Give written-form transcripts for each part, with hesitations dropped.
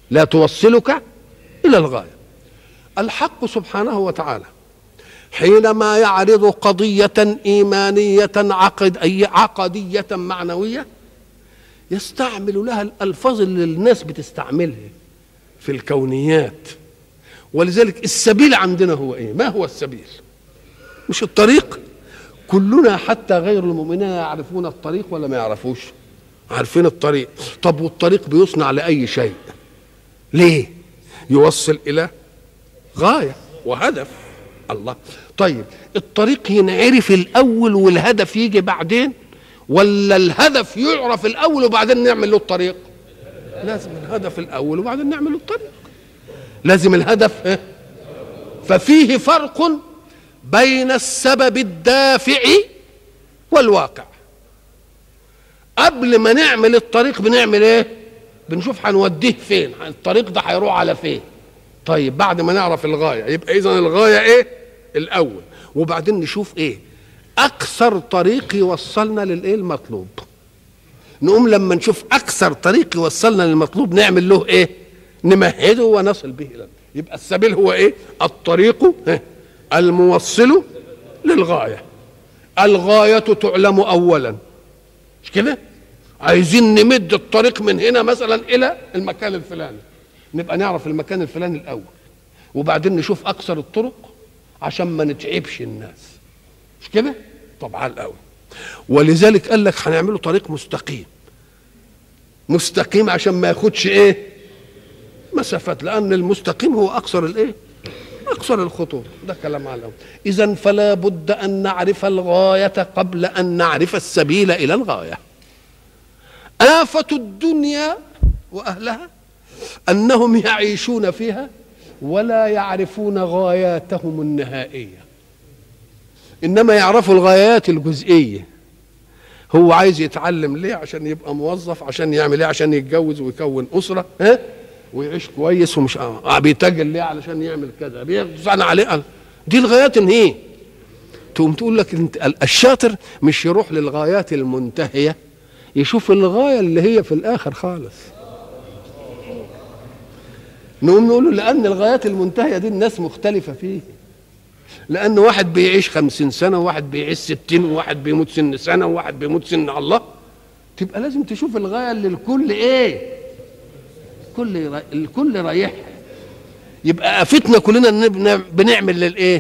لا توصلك إلى الغاية. الحق سبحانه وتعالى حينما يعرض قضية إيمانية عقدية معنوية يستعمل لها الألفاظ اللي الناس بتستعملها في الكونيات. ولذلك السبيل عندنا هو إيه؟ ما هو السبيل؟ مش الطريق. كلنا حتى غير المؤمنين يعرفون الطريق ولا ما يعرفوش؟ عارفين الطريق. طب والطريق بيصنع لأي شيء؟ ليه؟ يوصل إلى غاية وهدف. الله. طيب الطريق ينعرف الأول والهدف يجي بعدين، ولا الهدف يعرف الأول وبعدين نعمل له الطريق؟ لازم الهدف الأول وبعدين نعمل له الطريق. لازم الهدف. ففيه فرق بين السبب الدافع والواقع. قبل ما نعمل الطريق بنعمل ايه؟ بنشوف هنوديه فين، الطريق ده هيروح على فين. طيب بعد ما نعرف الغاية يبقى إذن الغاية ايه؟ الأول. وبعدين نشوف ايه أقصر طريق يوصلنا للايه؟ المطلوب. نقوم لما نشوف أقصر طريق يوصلنا للمطلوب نعمل له ايه؟ نمهده ونصل به إلى. يبقى السبيل هو ايه؟ الطريق الموصل للغاية. الغاية تعلم أولا، مش كده؟ عايزين نمد الطريق من هنا مثلا إلى المكان الفلاني، نبقى نعرف المكان الفلاني الأول وبعدين نشوف أقصر الطرق عشان ما نتعبش الناس، مش كده؟ طبعا الأول. ولذلك قال لك هنعمله طريق مستقيم. مستقيم عشان ما ياخدش ايه؟ مسافات، لأن المستقيم هو أقصر الايه؟ أقصر الخطوط. ده كلام على الأول. إذن فلا بد أن نعرف الغاية قبل أن نعرف السبيل إلى الغاية. آفة الدنيا وأهلها أنهم يعيشون فيها ولا يعرفون غاياتهم النهائية، إنما يعرفوا الغايات الجزئية. هو عايز يتعلم ليه؟ عشان يبقى موظف، عشان يعمل ايه؟ عشان يتجوز ويكون أسرة ويعيش كويس، ومش بيتاجر ليه؟ علشان يعمل كذا، بيصنع عليه. دي الغايات هي. تقوم تقول لك الشاطر مش يروح للغايات المنتهية، يشوف الغاية اللي هي في الآخر خالص. نقوم نقول له لأن الغايات المنتهية دي الناس مختلفة فيه، لأن واحد بيعيش 50 سنة وواحد بيعيش 60 وواحد بيموت سن سنة وواحد بيموت سن الله. تبقى لازم تشوف الغاية اللي الكل ايه؟ الكل رايحها. يبقى آفتنا كلنا بنعمل للايه؟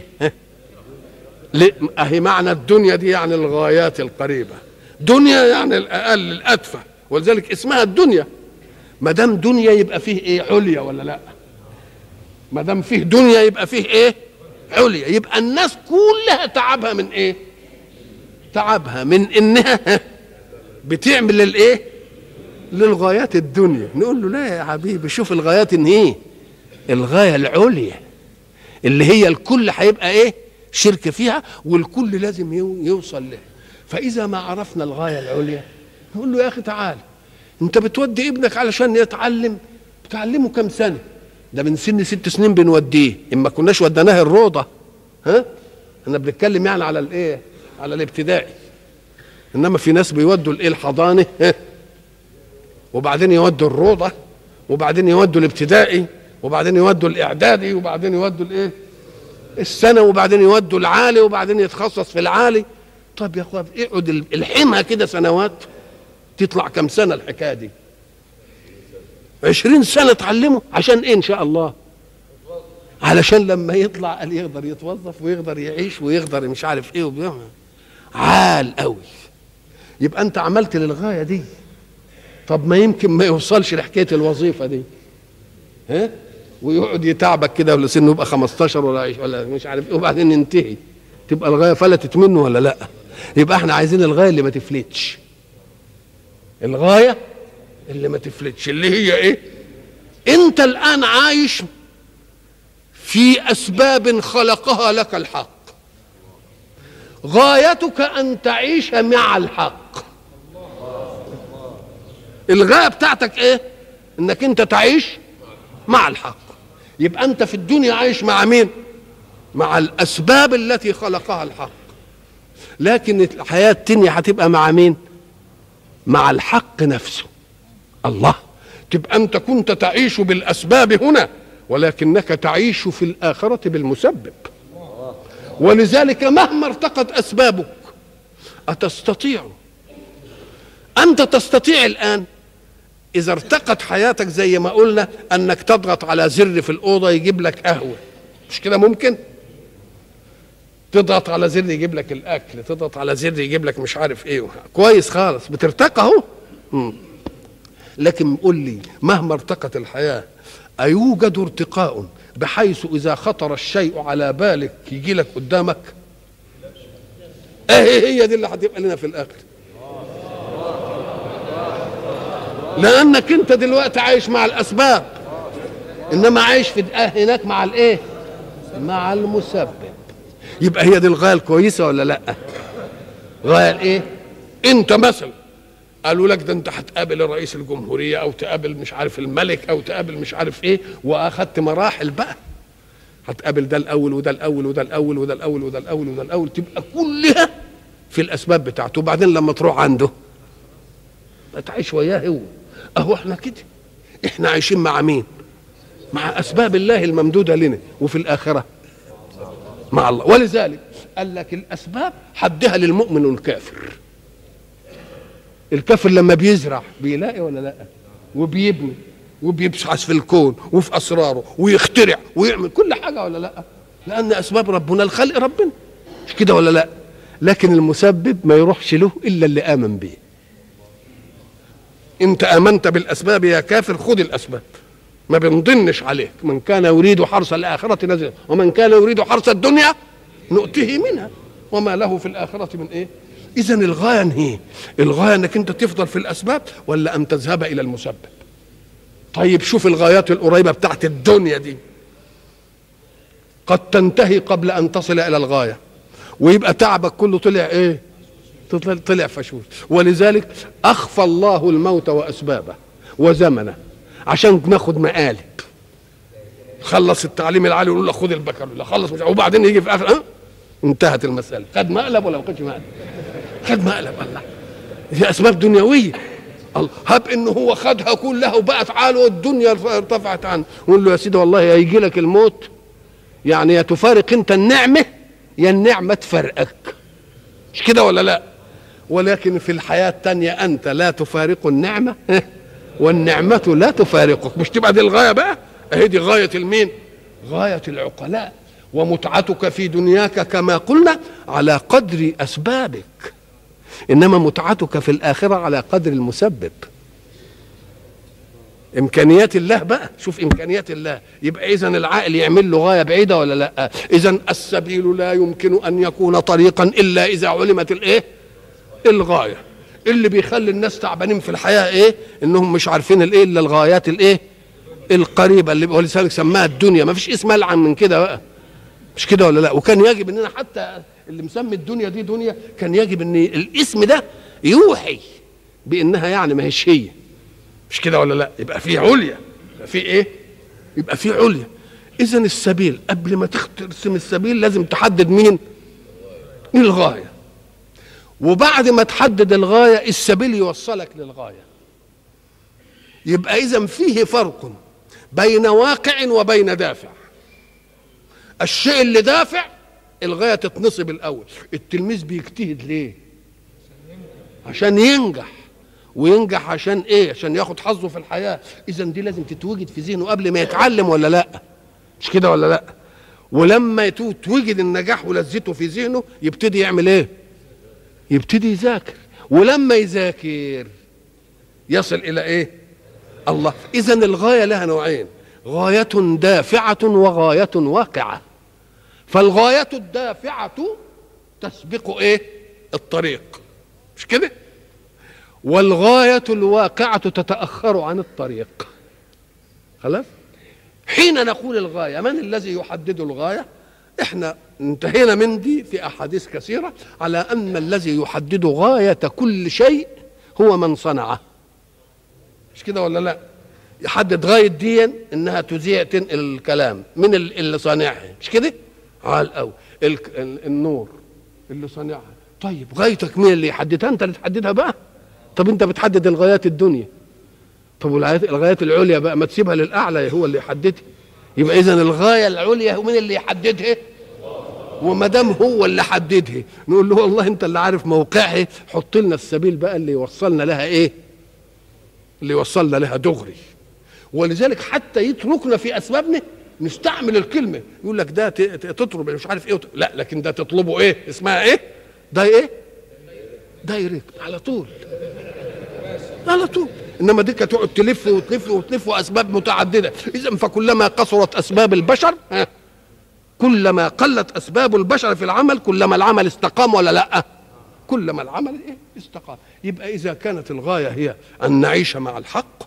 اهي معنى الدنيا دي يعني الغايات القريبة. دنيا يعني الأقل الأدفع، ولذلك اسمها الدنيا. ما دام دنيا يبقى فيه ايه؟ عليا ولا لا؟ ما دام فيه دنيا يبقى فيه ايه؟ عليا. يبقى الناس كلها تعبها من ايه؟ تعبها من انها بتعمل للايه؟ للغايات الدنيا. نقول له لا يا حبيبي، شوف الغايات ان ايه؟ الغايه العليا اللي هي الكل هيبقى ايه؟ شرك فيها، والكل لازم يوصل لها. فاذا ما عرفنا الغايه العليا نقول له يا اخي تعال، انت بتودي ابنك علشان يتعلم، بتعلمه كم سنه؟ ده من سن 6 سنين بنوديه، اما كناش وديناه الروضه. احنا بنتكلم يعني على الايه؟ على الابتدائي. انما في ناس بيودوا الايه؟ الحضانه، وبعدين يودوا الروضه، وبعدين يودوا الابتدائي، وبعدين يودوا الاعدادي، وبعدين يودوا الايه؟ السنه، وبعدين يودوا العالي، وبعدين يتخصص في العالي. طب يا اخويا اقعد الحمها كده سنوات، تطلع كم سنه الحكايه دي؟ 20 سنه تعلمه عشان ايه ان شاء الله؟ علشان لما يطلع قال يقدر يتوظف ويقدر يعيش ويقدر مش عارف ايه عال قوي. يبقى انت عملت للغايه دي. طب ما يمكن ما يوصلش لحكايه الوظيفه دي، ويقعد يتعبك كده ولا سنه يبقى 15 ولا مش عارف ايه، وبعدين ينتهي، تبقى الغايه فلتت منه ولا لا؟ يبقى احنا عايزين الغايه اللي ما تفلتش. الغايه اللي ما تفلتش اللي هي ايه؟ انت الان عايش في اسباب خلقها لك الحق، غايتك ان تعيش مع الحق. الغايه بتاعتك ايه؟ انك انت تعيش مع الحق. يبقى انت في الدنيا عايش مع مين؟ مع الاسباب التي خلقها الحق. لكن الحياه التانيه هتبقى مع مين؟ مع الحق نفسه. الله. تبقى انت كنت تعيش بالاسباب هنا ولكنك تعيش في الاخره بالمسبب. ولذلك مهما ارتقت اسبابك اتستطيع، انت تستطيع الان اذا ارتقت حياتك زي ما قلنا انك تضغط على زر في الاوضه يجيب لك قهوه، مش كده؟ ممكن تضغط على زر يجيب لك الاكل، تضغط على زر يجيب لك مش عارف ايه، كويس خالص، بترتقى اهو. لكن قول لي مهما ارتقت الحياه ايوجد ارتقاء بحيث اذا خطر الشيء على بالك يجي لك قدامك؟ ايه هي دي اللي هتبقى لنا في الاخر، لانك انت دلوقتي عايش مع الاسباب، انما عايش في هناك مع الايه؟ مع المسبب. يبقى هي دي الغايه الكويسه ولا لا؟ غايه الايه؟ انت مثلا قالوا لك ده انت هتقابل الرئيس الجمهوريه او تقابل مش عارف الملك او تقابل مش عارف ايه، واخدت مراحل بقى، هتقابل ده الاول وده الاول وده الاول وده الاول وده الاول وده الاول، تبقى كلها في الاسباب بتاعته. وبعدين لما تروح عنده تعيش وياه هو. اهو احنا كده، احنا عايشين مع مين؟ مع اسباب الله الممدوده لنا، وفي الاخره مع الله. ولذلك قال لك الاسباب حدها للمؤمن والكافر. الكافر لما بيزرع بيلاقي ولا لا؟ وبيبني وبيبحث في الكون وفي اسراره ويخترع ويعمل كل حاجه ولا لا؟ لان اسباب ربنا الخلق ربنا، مش كده ولا لا؟ لكن المسبب ما يروحش له الا اللي امن به. انت امنت بالاسباب يا كافر، خد الاسباب، ما بنضنش عليك. من كان يريد حرث الاخره نزل، ومن كان يريد حرث الدنيا نؤته منها وما له في الاخره من ايه؟ اذا الغايه هي الغايه انك انت تفضل في الاسباب ولا ان تذهب الى المسبب. طيب شوف الغايات القريبه بتاعت الدنيا دي قد تنتهي قبل ان تصل الى الغايه، ويبقى تعبك كله طلع ايه؟ طلع فشوش. ولذلك اخفى الله الموت واسبابه وزمنه عشان ناخد مقالب. خلص التعليم العالي يقول له خد البكالوريا، خلص مش، وبعدين يجي في اخر انتهت المساله. خد مقلب ولا ما خدش مقلب؟ خد مقلب. الله، دي اسباب دنيويه. الله، هب انه هو خدها كلها وبقت عاله والدنيا ارتفعت عنه، يقول له يا سيدي والله هيجي لك الموت، يعني يا تفارق انت النعمه يا النعمه تفارقك، مش كده ولا لا؟ ولكن في الحياه الثانيه انت لا تفارق النعمه والنعمه لا تفارقك. مش تبقى دي الغايه بقى؟ اهي دي غايه المين؟ غايه العقلاء. ومتعتك في دنياك كما قلنا على قدر اسبابك، انما متعتك في الاخره على قدر المسبب. امكانيات الله بقى، شوف امكانيات الله. يبقى اذا العقل يعمل له غايه بعيده ولا لا؟ اذا السبيل لا يمكن ان يكون طريقا الا اذا علمت الايه؟ الغايه. اللي بيخلي الناس تعبانين في الحياه ايه؟ انهم مش عارفين الايه الا الغايات الايه؟ القريبه، اللي ولذلك سماها الدنيا. ما فيش اسم العن من كده بقى، مش كده ولا لا؟ وكان يجب اننا حتى اللي مسمي الدنيا دي دنيا كان يجب ان الاسم ده يوحي بانها يعني ما هيش هي، مش كده ولا لا؟ يبقى في عليا، يبقى في ايه؟ يبقى في عليا. اذا السبيل قبل ما ترسم السبيل لازم تحدد مين الغايه، وبعد ما تحدد الغايه السبيل يوصلك للغايه. يبقى اذا فيه فرق بين واقع وبين دافع. الشيء اللي دافع الغايه تتنصب الاول. التلميذ بيجتهد ليه؟ عشان ينجح، وينجح عشان ايه؟ عشان ياخد حظه في الحياه. اذا دي لازم تتوجد في ذهنه قبل ما يتعلم ولا لا؟ مش كده ولا لا؟ ولما توجد النجاح ولذته في ذهنه يبتدي يعمل ايه؟ يبتدي يذاكر، ولما يذاكر يصل الى ايه؟ الله. اذا الغايه لها نوعين، غايه دافعه وغايه واقعه. فالغايه الدافعه تسبق ايه؟ الطريق، مش كده؟ والغايه الواقعه تتاخر عن الطريق. خلاص؟ حين نقول الغايه، من الذي يحدد الغايه؟ احنا انتهينا من دي في احاديث كثيره على ان الذي يحدد غايه كل شيء هو من صنعه، مش كده ولا لا؟ يحدد غايه دي انها تنقل الكلام من اللي صانعها، مش كده؟ على الاول النور اللي صانعها. طيب غايتك مين اللي يحددها؟ انت اللي تحددها بقى. طب انت بتحدد الغايات الدنيا، طب والغايات العليا بقى ما تسيبها للاعلى هو اللي يحددها. يبقى اذا الغايه العليا هو مين اللي يحددها؟ وما دام هو اللي حددها نقول له والله انت اللي عارف موقعها، حط لنا السبيل بقى اللي يوصلنا لها ايه؟ اللي يوصلنا لها دغري. ولذلك حتى يتركنا في اسبابنا نستعمل الكلمه، يقول لك ده تطلب مش عارف ايه لا، لكن ده تطلبه ايه؟ اسمها ايه؟ ده ايه؟ دايركت على طول، على طول. انما دي تقعد تلف وتلف وتلف واسباب متعدده. اذا فكلما قصرت اسباب البشر كلما قلت اسباب البشر في العمل، كلما العمل استقام ولا لا؟ كلما العمل ايه؟ استقام. يبقى اذا كانت الغايه هي ان نعيش مع الحق،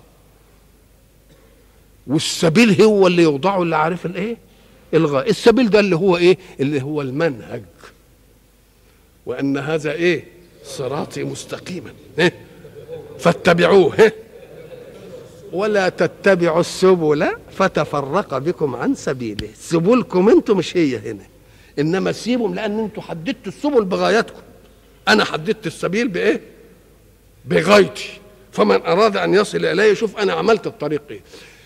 والسبيل هو اللي يوضعه اللي عارف الايه؟ الغايه. السبيل ده اللي هو ايه؟ اللي هو المنهج. وان هذا ايه؟ صراطي مستقيما إيه؟ فاتبعوه إيه؟ ولا تتبعوا السبل فتفرق بكم عن سبيله. سبلكم انتم مش هي هنا، انما سيبهم، لان انتم حددتوا السبل بغايتكم. انا حددت السبيل بايه؟ بغايتي. فمن اراد ان يصل الي، شوف انا عملت الطريق ايه.